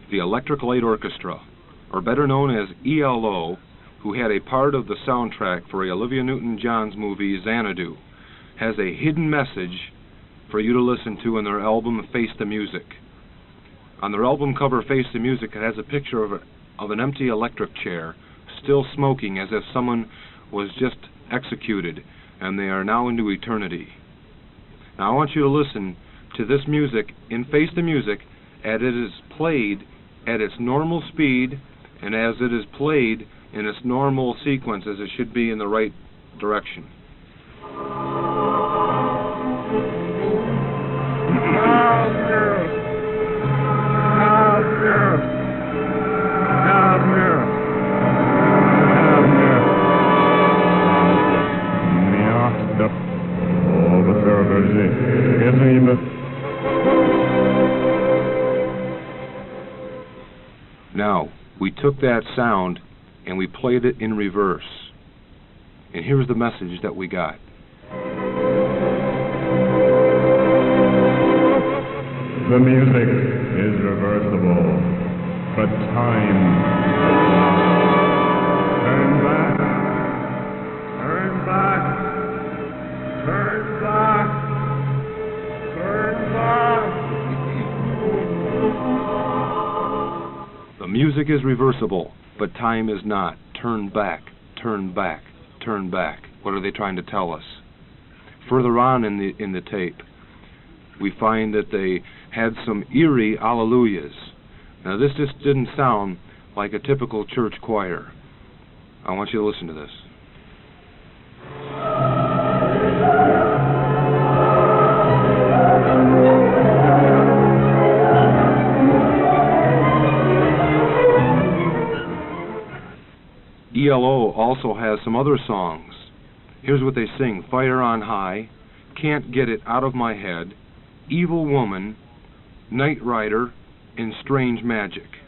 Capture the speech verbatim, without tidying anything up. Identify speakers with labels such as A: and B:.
A: the Electric Light Orchestra, or better known as E L O, who had a part of the soundtrack for Olivia Newton-John's movie Xanadu, has a hidden message for you to listen to in their album Face the Music. On their album cover Face the Music, it has a picture of, a, of an empty electric chair, still smoking as if someone was just executed and they are now into eternity. Now I want you to listen to this music in Face the Music as it is played at its normal speed and as it is played in its normal sequence, as it should be in the right direction. Now, we took that sound and we played it in reverse. And here's the message that we got.
B: The music is reversible, but time. Turn back, turn back, turn back, turn back.
A: The music is reversible, but time is not. Turn back, turn back, turn back. What are they trying to tell us? Further on in the in the tape, we find that they had some eerie alleluias. Now this just didn't sound like a typical church choir. I want you to listen to this. E L O also has some other songs. Here's what they sing: Fire on High, Can't Get It Out of My Head, Evil Woman, Night Rider, and Strange Magic.